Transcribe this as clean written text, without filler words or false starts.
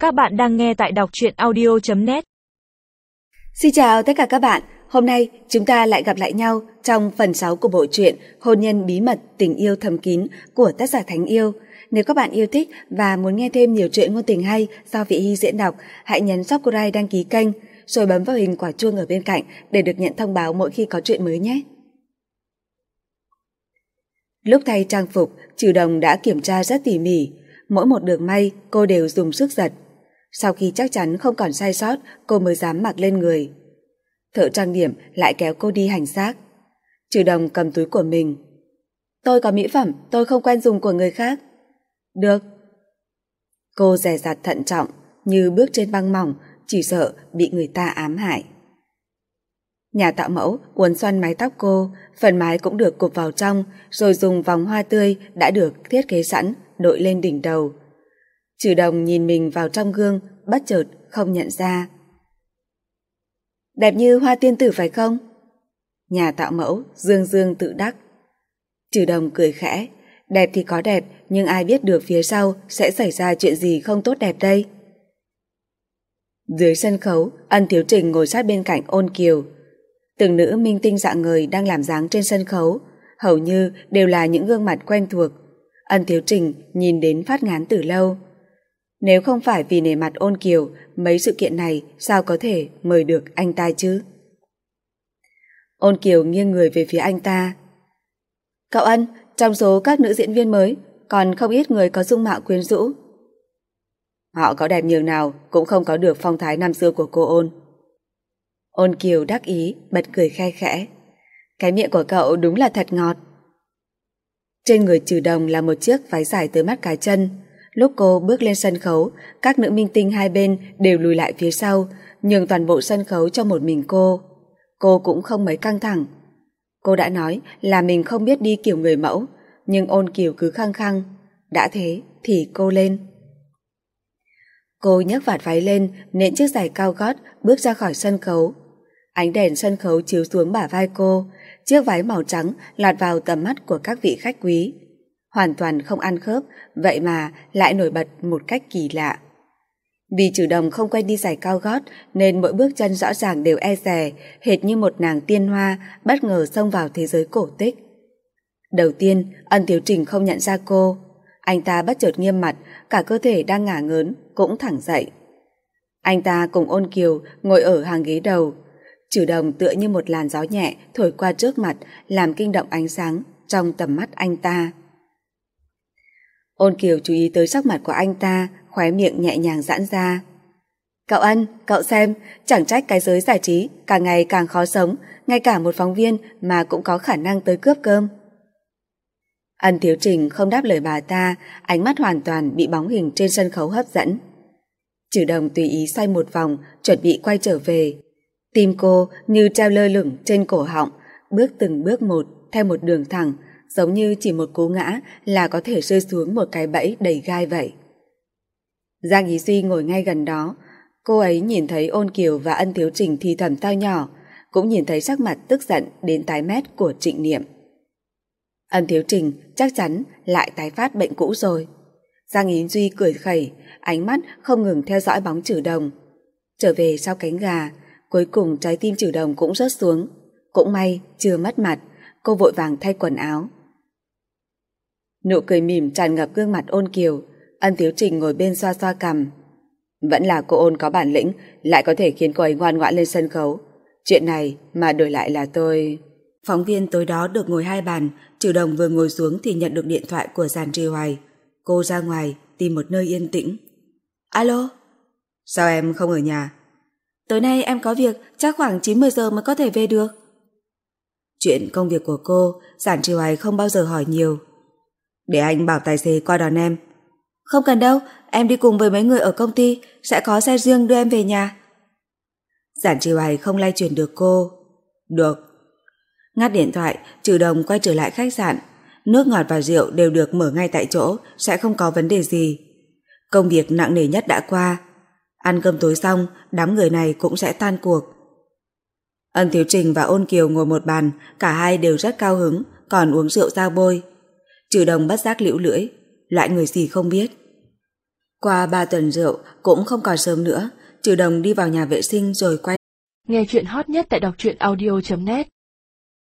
Các bạn đang nghe tại đọc truyện audio.net. Xin chào tất cả các bạn. Hôm nay chúng ta lại gặp lại nhau trong phần 6 của bộ truyện Hôn nhân bí mật tình yêu thầm kín của tác giả Thánh Yêu. Nếu các bạn yêu thích và muốn nghe thêm nhiều truyện ngôn tình hay do Vị Hy diễn đọc, hãy nhấn subscribe đăng ký kênh rồi bấm vào hình quả chuông ở bên cạnh để được nhận thông báo mỗi khi có truyện mới nhé. Lúc thay trang phục, Trừ Đồng đã kiểm tra rất tỉ mỉ, mỗi một đường may cô đều dùng sức giật. Sau khi chắc chắn không còn sai sót, cô mới dám mặc lên người. Thợ trang điểm lại kéo cô đi hành xác. Trừ Đồng cầm túi của mình. Tôi có mỹ phẩm, tôi không quen dùng của người khác. Được. Cô dè dặt thận trọng, như bước trên băng mỏng, chỉ sợ bị người ta ám hại. Nhà tạo mẫu uốn xoăn mái tóc cô, phần mái cũng được cụp vào trong, rồi dùng vòng hoa tươi đã được thiết kế sẵn đội lên đỉnh đầu. Trừ Đồng nhìn mình vào trong gương, bất chợt không nhận ra. Đẹp như hoa tiên tử phải không? Nhà tạo mẫu dương dương tự đắc. Trừ Đồng cười khẽ. Đẹp thì có đẹp, nhưng ai biết được phía sau sẽ xảy ra chuyện gì không tốt đẹp đây. Dưới sân khấu, Ân Thiếu Trình ngồi sát bên cạnh Ôn Kiều. Từng nữ minh tinh dạng người đang làm dáng trên sân khấu, hầu như đều là những gương mặt quen thuộc. Ân Thiếu Trình nhìn đến phát ngán từ lâu. Nếu không phải vì nể mặt Ôn Kiều, mấy sự kiện này sao có thể mời được anh ta chứ? Ôn Kiều nghiêng người về phía anh ta. Cậu Ân, trong số các nữ diễn viên mới, còn không ít người có dung mạo quyến rũ. Họ có đẹp nhường nào cũng không có được phong thái năm xưa của cô Ôn. Ôn Kiều đắc ý, bật cười khe khẽ. Cái miệng của cậu đúng là thật ngọt. Trên người Trừ Đồng là một chiếc váy dài tới mắt cá chân. Lúc cô bước lên sân khấu, các nữ minh tinh hai bên đều lùi lại phía sau, nhường toàn bộ sân khấu cho một mình cô. Cô cũng không mấy căng thẳng. Cô đã nói là mình không biết đi kiểu người mẫu, nhưng Ôn Kiều cứ khăng khăng. Đã thế thì cô lên. Cô nhấc vạt váy lên, nện chiếc giày cao gót, bước ra khỏi sân khấu. Ánh đèn sân khấu chiếu xuống bả vai cô, chiếc váy màu trắng lọt vào tầm mắt của các vị khách quý. Hoàn toàn không ăn khớp, vậy mà lại nổi bật một cách kỳ lạ. Vì Trừ Đồng không quen đi giày cao gót nên mỗi bước chân rõ ràng đều e dè, hệt như một nàng tiên hoa bất ngờ xông vào thế giới cổ tích. Đầu tiên, Ân Thiếu Trình không nhận ra cô. Anh ta bất chợt nghiêm mặt, cả cơ thể đang ngả ngớn cũng thẳng dậy. Anh ta cùng Ôn Kiều ngồi ở hàng ghế đầu. Trừ Đồng tựa như một làn gió nhẹ thổi qua trước mặt, làm kinh động ánh sáng trong tầm mắt anh ta. Ôn Kiều chú ý tới sắc mặt của anh ta, khóe miệng nhẹ nhàng giãn ra. Cậu Ân, cậu xem, chẳng trách cái giới giải trí càng ngày càng khó sống, ngay cả một phóng viên mà cũng có khả năng tới cướp cơm. Ân Thiếu Trình không đáp lời bà ta, ánh mắt hoàn toàn bị bóng hình trên sân khấu hấp dẫn. Trừ Đồng tùy ý xoay một vòng, chuẩn bị quay trở về. Tim cô như treo lơ lửng trên cổ họng, bước từng bước một theo một đường thẳng, giống như chỉ một cú ngã là có thể rơi xuống một cái bẫy đầy gai vậy. Giang Ý Duy ngồi ngay gần đó, cô ấy nhìn thấy Ôn Kiều và Ân Thiếu Trình thì thầm tao nhỏ, cũng nhìn thấy sắc mặt tức giận đến tái mét của Trịnh Niệm. Ân Thiếu Trình chắc chắn lại tái phát bệnh cũ rồi. Giang Ý Duy cười khẩy, ánh mắt không ngừng theo dõi bóng Trừ Đồng. Trở về sau cánh gà, cuối cùng trái tim Trừ Đồng cũng rớt xuống. Cũng may chưa mất mặt, cô vội vàng thay quần áo. Nụ cười mỉm tràn ngập gương mặt Ôn Kiều. Ân Thiếu Trình ngồi bên xoa xoa cằm. Vẫn là cô Ôn có bản lĩnh, lại có thể khiến cô ấy ngoan ngoãn lên sân khấu. Chuyện này mà đổi lại là tôi... Phóng viên tối đó được ngồi hai bàn. Trừ Đồng vừa ngồi xuống thì nhận được điện thoại của Giản Trì Hoài. Cô ra ngoài tìm một nơi yên tĩnh. Alo? Sao em không ở nhà? Tối nay em có việc, chắc khoảng 9-10 giờ mới có thể về được. Chuyện công việc của cô, Giản Trì Hoài không bao giờ hỏi nhiều. Để anh bảo tài xế qua đón em. Không cần đâu, em đi cùng với mấy người ở công ty, sẽ có xe riêng đưa em về nhà. Giản Trì Hoài không lay chuyển được cô. Được. Ngắt điện thoại, Trừ Đồng quay trở lại khách sạn. Nước ngọt và rượu đều được mở ngay tại chỗ, sẽ không có vấn đề gì. Công việc nặng nề nhất đã qua. Ăn cơm tối xong, đám người này cũng sẽ tan cuộc. Ân Thiếu Trình và Ôn Kiều ngồi một bàn, cả hai đều rất cao hứng, còn uống rượu giao bôi. Trừ Đồng bất giác liễu lưỡi, loại người gì không biết. Qua 3 tuần rượu cũng không còn sớm nữa, Trừ Đồng đi vào nhà vệ sinh rồi quay. Nghe chuyện hot nhất tại đọc truyện audio.net